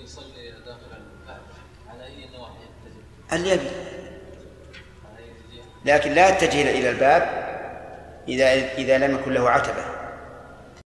يصلي داخل الكعبة على أي نواحي يتجه؟ اللي يبي، لكن لا يتجه إلى الباب إذا لم يكن له عتبة.